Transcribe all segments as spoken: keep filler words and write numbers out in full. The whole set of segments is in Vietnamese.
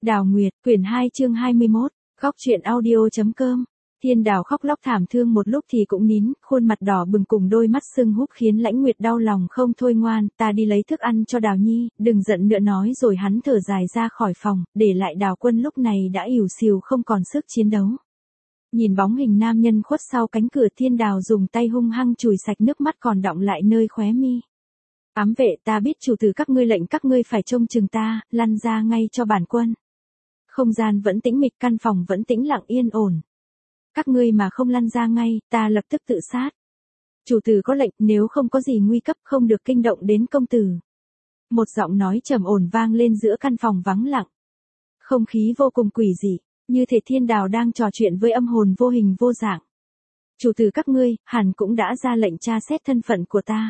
Đào Nguyệt, quyển hai chương hai mươi mốt, Góc truyện audio.com. Thiên Đào khóc lóc thảm thương một lúc thì cũng nín, khuôn mặt đỏ bừng cùng đôi mắt sưng húp khiến Lãnh Nguyệt đau lòng không thôi. Ngoan, ta đi lấy thức ăn cho Đào Nhi, đừng giận nữa nói rồi hắn thở dài ra khỏi phòng, để lại Đào Quân lúc này đã ỉu xìu không còn sức chiến đấu. Nhìn bóng hình nam nhân khuất sau cánh cửa, Thiên Đào dùng tay hung hăng chùi sạch nước mắt còn đọng lại nơi khóe mi. Ám vệ, ta biết chủ tử các ngươi lệnh các ngươi phải trông chừng ta, lăn ra ngay cho bản quân. Không gian vẫn tĩnh mịch, căn phòng vẫn tĩnh lặng yên ổn. Các ngươi mà không lăn ra ngay, ta lập tức tự sát. Chủ tử có lệnh, nếu không có gì nguy cấp không được kinh động đến công tử. Một giọng nói trầm ổn vang lên giữa căn phòng vắng lặng. Không khí vô cùng quỷ dị, như thể Thiên Đào đang trò chuyện với âm hồn vô hình vô dạng. Chủ tử các ngươi, hẳn cũng đã ra lệnh tra xét thân phận của ta.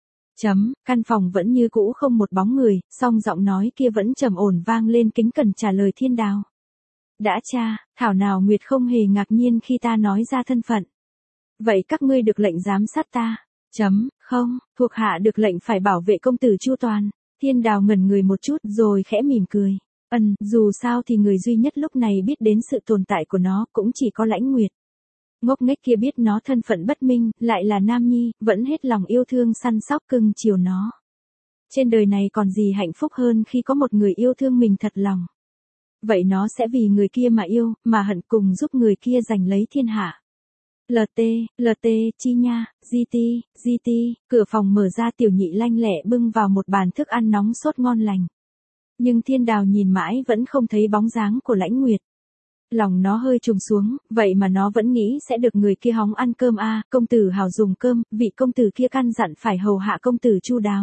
Chấm, căn phòng vẫn như cũ không một bóng người, song giọng nói kia vẫn trầm ổn vang lên kính cẩn trả lời Thiên Đào. Đã tra, thảo nào Nguyệt không hề ngạc nhiên khi ta nói ra thân phận. Vậy các ngươi được lệnh giám sát ta. Chấm, không, thuộc hạ được lệnh phải bảo vệ công tử chu toàn. Thiên Đào ngẩn người một chút rồi khẽ mỉm cười. Ừm, dù sao thì người duy nhất lúc này biết đến sự tồn tại của nó cũng chỉ có Lãnh Nguyệt. Ngốc nghếch kia biết nó thân phận bất minh, lại là nam nhi, vẫn hết lòng yêu thương săn sóc cưng chiều nó. Trên đời này còn gì hạnh phúc hơn khi có một người yêu thương mình thật lòng. Vậy nó sẽ vì người kia mà yêu, mà hận cùng giúp người kia giành lấy thiên hạ. lờ tê, lờ tê, chi nha, gi ti, gi ti, cửa phòng mở ra, Tiểu Nhị lanh lẹ bưng vào một bàn thức ăn nóng sốt ngon lành. Nhưng Thiên Đào nhìn mãi vẫn không thấy bóng dáng của Lãnh Nguyệt. Lòng nó hơi trùng xuống, vậy mà nó vẫn nghĩ sẽ được người kia hóng ăn cơm a, à, công tử hào dùng cơm, vị công tử kia căn dặn phải hầu hạ công tử chu đáo.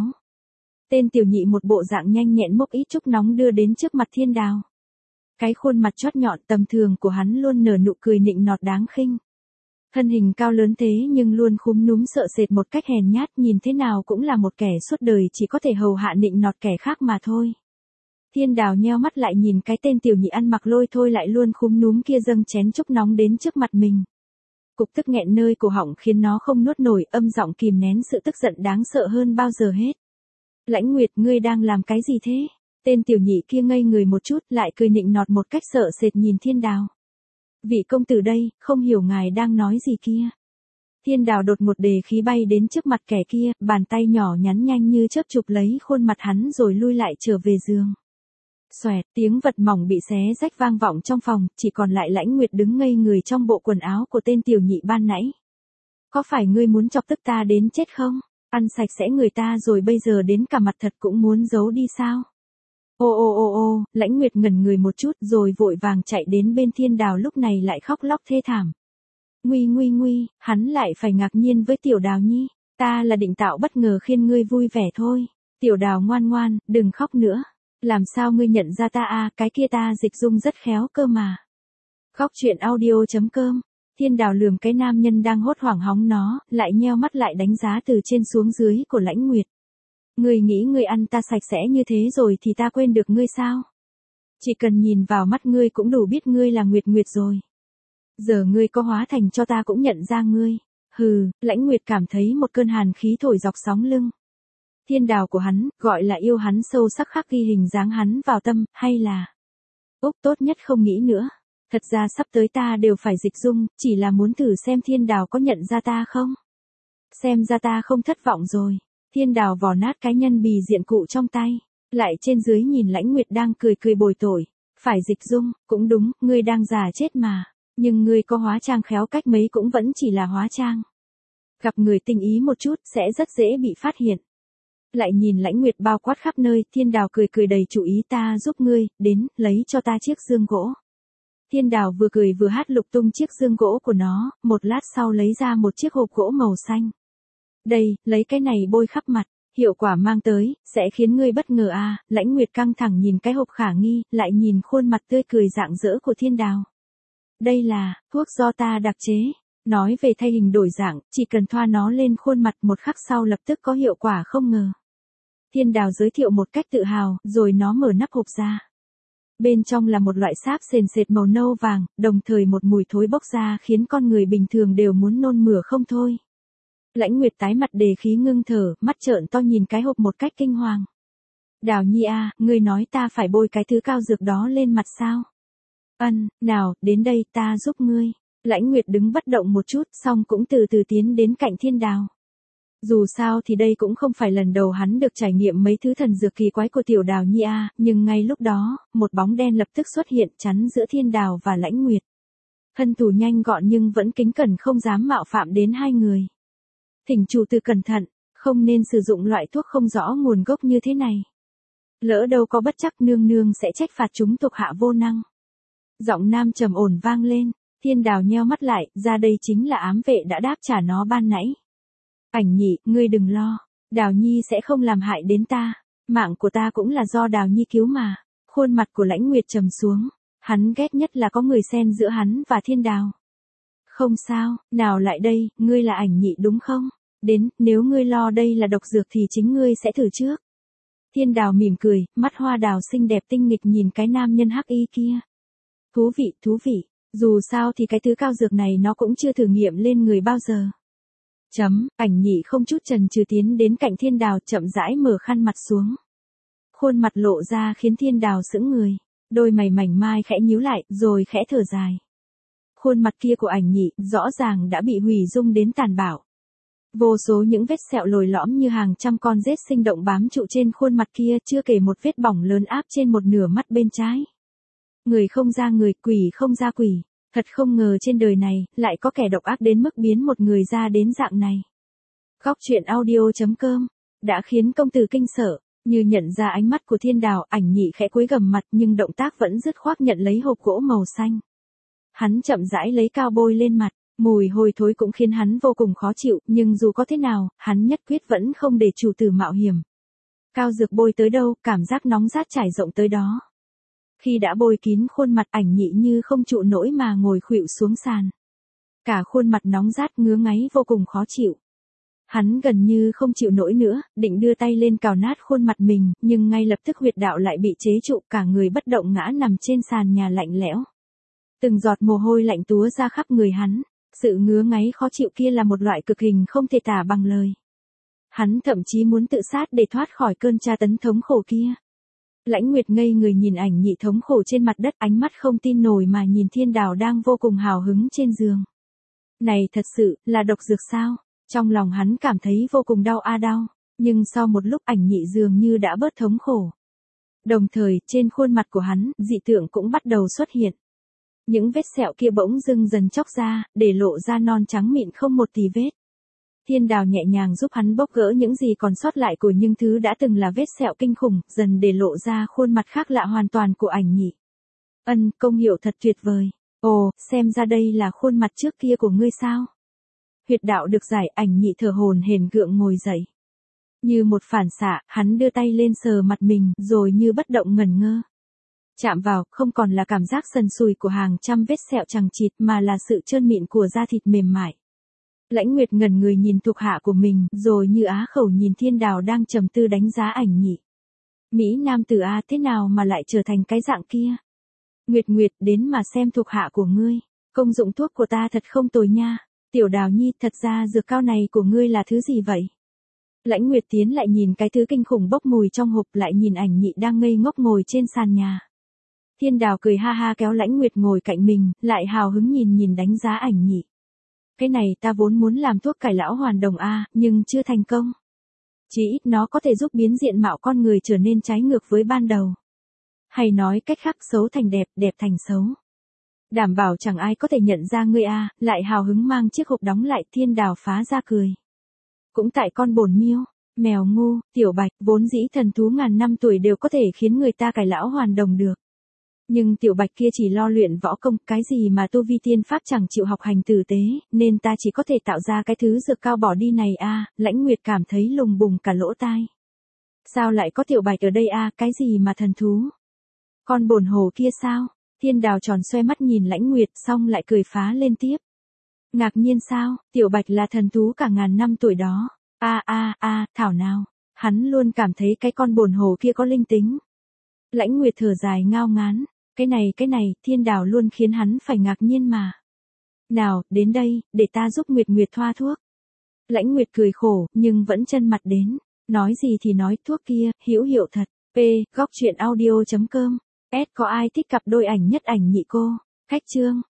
Tên Tiểu Nhị một bộ dạng nhanh nhẹn múc ít chúc nóng đưa đến trước mặt Thiên Đào. Cái khuôn mặt chót nhọn tầm thường của hắn luôn nở nụ cười nịnh nọt đáng khinh. Thân hình cao lớn thế nhưng luôn khúm núm sợ sệt một cách hèn nhát, nhìn thế nào cũng là một kẻ suốt đời chỉ có thể hầu hạ nịnh nọt kẻ khác mà thôi. Thiên Đào nheo mắt lại nhìn cái tên Tiểu Nhị ăn mặc lôi thôi lại luôn khúm núm kia dâng chén chúc nóng đến trước mặt mình. Cục tức nghẹn nơi cổ họng khiến nó không nuốt nổi, âm giọng kìm nén sự tức giận đáng sợ hơn bao giờ hết. Lãnh Nguyệt, ngươi đang làm cái gì thế? Tên Tiểu Nhị kia ngây người một chút, lại cười nịnh nọt một cách sợ sệt nhìn Thiên Đào. Vị công tử đây, không hiểu ngài đang nói gì kia. Thiên Đào đột một đề khí bay đến trước mặt kẻ kia, bàn tay nhỏ nhắn nhanh như chớp chụp lấy khuôn mặt hắn rồi lui lại trở về giường. Xoẹt, tiếng vật mỏng bị xé rách vang vọng trong phòng, chỉ còn lại Lãnh Nguyệt đứng ngây người trong bộ quần áo của tên Tiểu Nhị ban nãy. Có phải ngươi muốn chọc tức ta đến chết không? Ăn sạch sẽ người ta rồi bây giờ đến cả mặt thật cũng muốn giấu đi sao? Ô ô ô ô, Lãnh Nguyệt ngẩn người một chút rồi vội vàng chạy đến bên Thiên Đào, lúc này lại khóc lóc thê thảm. Nguy nguy nguy, hắn lại phải ngạc nhiên với Tiểu Đào Nhi, ta là định tạo bất ngờ khiến ngươi vui vẻ thôi. Tiểu Đào ngoan ngoan, đừng khóc nữa. Làm sao ngươi nhận ra ta à, cái kia ta dịch dung rất khéo cơ mà. Góc truyện audio.com. Thiên Đào lườm cái nam nhân đang hốt hoảng hóng nó, lại nheo mắt lại đánh giá từ trên xuống dưới của Lãnh Nguyệt. Ngươi nghĩ ngươi ăn ta sạch sẽ như thế rồi thì ta quên được ngươi sao? Chỉ cần nhìn vào mắt ngươi cũng đủ biết ngươi là Nguyệt Nguyệt rồi. Giờ ngươi có hóa thành cho ta cũng nhận ra ngươi. Hừ, Lãnh Nguyệt cảm thấy một cơn hàn khí thổi dọc sóng lưng. Thiên Đào của hắn, gọi là yêu hắn sâu sắc khắc ghi hình dáng hắn vào tâm, hay là... Úc, tốt nhất không nghĩ nữa. Thật ra sắp tới ta đều phải dịch dung, chỉ là muốn thử xem Thiên Đào có nhận ra ta không? Xem ra ta không thất vọng rồi. Thiên Đào vò nát cái nhân bì diện cụ trong tay, lại trên dưới nhìn Lãnh Nguyệt đang cười cười bồi tội. Phải dịch dung, cũng đúng, ngươi đang già chết mà. Nhưng ngươi có hóa trang khéo cách mấy cũng vẫn chỉ là hóa trang. Gặp người tình ý một chút sẽ rất dễ bị phát hiện. Lại nhìn Lãnh Nguyệt bao quát khắp nơi, Thiên Đào cười cười đầy chủ ý, ta giúp ngươi, đến, lấy cho ta chiếc dương gỗ. Thiên Đào vừa cười vừa hát lục tung chiếc dương gỗ của nó, một lát sau lấy ra một chiếc hộp gỗ màu xanh. Đây, lấy cái này bôi khắp mặt, hiệu quả mang tới, sẽ khiến ngươi bất ngờ à, Lãnh Nguyệt căng thẳng nhìn cái hộp khả nghi, lại nhìn khuôn mặt tươi cười rạng rỡ của Thiên Đào. Đây là, thuốc do ta đặc chế. Nói về thay hình đổi dạng, chỉ cần thoa nó lên khuôn mặt một khắc sau lập tức có hiệu quả không ngờ. Thiên Đào giới thiệu một cách tự hào, rồi nó mở nắp hộp ra. Bên trong là một loại sáp sền sệt màu nâu vàng, đồng thời một mùi thối bốc ra khiến con người bình thường đều muốn nôn mửa không thôi. Lãnh Nguyệt tái mặt đề khí ngưng thở, mắt trợn to nhìn cái hộp một cách kinh hoàng. Đào Nhi a, ngươi nói ta phải bôi cái thứ cao dược đó lên mặt sao? Ân, nào, đến đây ta giúp ngươi. Lãnh Nguyệt đứng bất động một chút xong cũng từ từ tiến đến cạnh Thiên Đào. Dù sao thì đây cũng không phải lần đầu hắn được trải nghiệm mấy thứ thần dược kỳ quái của tiểu Đào Nhi a, nhưng ngay lúc đó, một bóng đen lập tức xuất hiện chắn giữa Thiên Đào và Lãnh Nguyệt. Thân thủ nhanh gọn nhưng vẫn kính cẩn không dám mạo phạm đến hai người. Thỉnh chủ tử cẩn thận, không nên sử dụng loại thuốc không rõ nguồn gốc như thế này. Lỡ đâu có bất chắc nương nương sẽ trách phạt chúng thuộc hạ vô năng. Giọng nam trầm ổn vang lên, Thiên Đào nheo mắt lại, ra đây chính là ám vệ đã đáp trả nó ban nãy. Ảnh Nhị, ngươi đừng lo, Đào Nhi sẽ không làm hại đến ta, mạng của ta cũng là do Đào Nhi cứu mà. Khuôn mặt của Lãnh Nguyệt trầm xuống, hắn ghét nhất là có người xen giữa hắn và Thiên Đào. Không sao, nào lại đây, ngươi là Ảnh Nhị đúng không? Đến, nếu ngươi lo đây là độc dược thì chính ngươi sẽ thử trước. Thiên Đào mỉm cười, mắt hoa đào xinh đẹp tinh nghịch nhìn cái nam nhân hắc y kia. Thú vị, thú vị, dù sao thì cái thứ cao dược này nó cũng chưa thử nghiệm lên người bao giờ. Chấm, Ảnh Nhị không chút chần chừ tiến đến cạnh Thiên Đào chậm rãi mở khăn mặt xuống. Khuôn mặt lộ ra khiến Thiên Đào sững người, đôi mày mảnh mai khẽ nhíu lại rồi khẽ thở dài. Khuôn mặt kia của Ảnh Nhị rõ ràng đã bị hủy dung đến tàn bạo. Vô số những vết sẹo lồi lõm như hàng trăm con rết sinh động bám trụ trên khuôn mặt kia, chưa kể một vết bỏng lớn áp trên một nửa mắt bên trái. Người không ra người, quỷ không ra quỷ, thật không ngờ trên đời này lại có kẻ độc ác đến mức biến một người ra đến dạng này. Góc truyện audio chấm com đã khiến công tử kinh sợ, như nhận ra ánh mắt của Thiên Đào, Ảnh Nhị khẽ cúi gằm mặt nhưng động tác vẫn dứt khoát nhận lấy hộp gỗ màu xanh. Hắn chậm rãi lấy cao bôi lên mặt. Mùi hôi thối cũng khiến hắn vô cùng khó chịu, nhưng dù có thế nào, hắn nhất quyết vẫn không để chủ tử mạo hiểm. Cao dược bôi tới đâu, cảm giác nóng rát trải rộng tới đó. Khi đã bôi kín khuôn mặt, Ảnh Nhị như không trụ nổi mà ngồi khuỵu xuống sàn. Cả khuôn mặt nóng rát ngứa ngáy vô cùng khó chịu. Hắn gần như không chịu nổi nữa, định đưa tay lên cào nát khuôn mặt mình, nhưng ngay lập tức huyệt đạo lại bị chế trụ, cả người bất động ngã nằm trên sàn nhà lạnh lẽo. Từng giọt mồ hôi lạnh túa ra khắp người hắn. Sự ngứa ngáy khó chịu kia là một loại cực hình không thể tả bằng lời. Hắn thậm chí muốn tự sát để thoát khỏi cơn tra tấn thống khổ kia. Lãnh Nguyệt ngây người nhìn Ảnh Nhị thống khổ trên mặt đất, ánh mắt không tin nổi mà nhìn Thiên Đào đang vô cùng hào hứng trên giường. Này thật sự là độc dược sao? Trong lòng hắn cảm thấy vô cùng đau a đau, nhưng sau một lúc Ảnh Nhị dường như đã bớt thống khổ. Đồng thời, trên khuôn mặt của hắn, dị tượng cũng bắt đầu xuất hiện. Những vết sẹo kia bỗng dưng dần chóc ra, để lộ ra non trắng mịn không một tì vết. Thiên Đào nhẹ nhàng giúp hắn bóc gỡ những gì còn sót lại của những thứ đã từng là vết sẹo kinh khủng, dần để lộ ra khuôn mặt khác lạ hoàn toàn của Ảnh Nhị. Ân, công hiệu thật tuyệt vời. Ồ, xem ra đây là khuôn mặt trước kia của ngươi sao? Huyệt đạo được giải, Ảnh Nhị thở hổn hển gượng ngồi dậy. Như một phản xạ, hắn đưa tay lên sờ mặt mình, rồi như bất động ngẩn ngơ. Chạm vào, không còn là cảm giác sần sùi của hàng trăm vết sẹo chằng chịt mà là sự trơn mịn của da thịt mềm mại. Lãnh Nguyệt ngẩn người nhìn thuộc hạ của mình, rồi như á khẩu nhìn Thiên Đào đang trầm tư đánh giá Ảnh Nhị. Mỹ nam tử a, thế nào mà lại trở thành cái dạng kia? Nguyệt Nguyệt, đến mà xem thuộc hạ của ngươi. Công dụng thuốc của ta thật không tồi nha. Tiểu Đào Nhi, thật ra dược cao này của ngươi là thứ gì vậy? Lãnh Nguyệt tiến lại nhìn cái thứ kinh khủng bốc mùi trong hộp, lại nhìn Ảnh Nhị đang ngây ngốc ngồi trên sàn nhà. Thiên Đào cười ha ha kéo Lãnh Nguyệt ngồi cạnh mình, lại hào hứng nhìn nhìn đánh giá Ảnh Nhị. Cái này ta vốn muốn làm thuốc cải lão hoàn đồng a, nhưng chưa thành công. Chỉ ít nó có thể giúp biến diện mạo con người trở nên trái ngược với ban đầu. Hay nói cách khác, xấu thành đẹp, đẹp thành xấu. Đảm bảo chẳng ai có thể nhận ra ngươi a, lại hào hứng mang chiếc hộp đóng lại. Thiên Đào phá ra cười. Cũng tại con bổn miêu, mèo ngu, tiểu bạch, vốn dĩ thần thú ngàn năm tuổi đều có thể khiến người ta cải lão hoàn đồng được. Nhưng tiểu bạch kia chỉ lo luyện võ công, cái gì mà tu vi tiên pháp chẳng chịu học hành tử tế, nên ta chỉ có thể tạo ra cái thứ dược cao bỏ đi này a. Lãnh Nguyệt cảm thấy lùng bùng cả lỗ tai. Sao lại có tiểu bạch ở đây a, cái gì mà thần thú? Con bồn hồ kia sao? Thiên Đào tròn xoe mắt nhìn Lãnh Nguyệt, xong lại cười phá lên tiếp. Ngạc nhiên sao, tiểu bạch là thần thú cả ngàn năm tuổi đó. A a a, thảo nào, hắn luôn cảm thấy cái con bồn hồ kia có linh tính. Lãnh Nguyệt thở dài ngao ngán. Cái này cái này, Thiên Đào luôn khiến hắn phải ngạc nhiên mà. Nào, đến đây, để ta giúp Nguyệt Nguyệt thoa thuốc. Lãnh Nguyệt cười khổ, nhưng vẫn chân mặt đến. Nói gì thì nói, thuốc kia, hữu hiệu thật. P. Góc truyện audio chấm com. S. Có ai thích cặp đôi ảnh nhất ảnh nhị cô? Khách chương.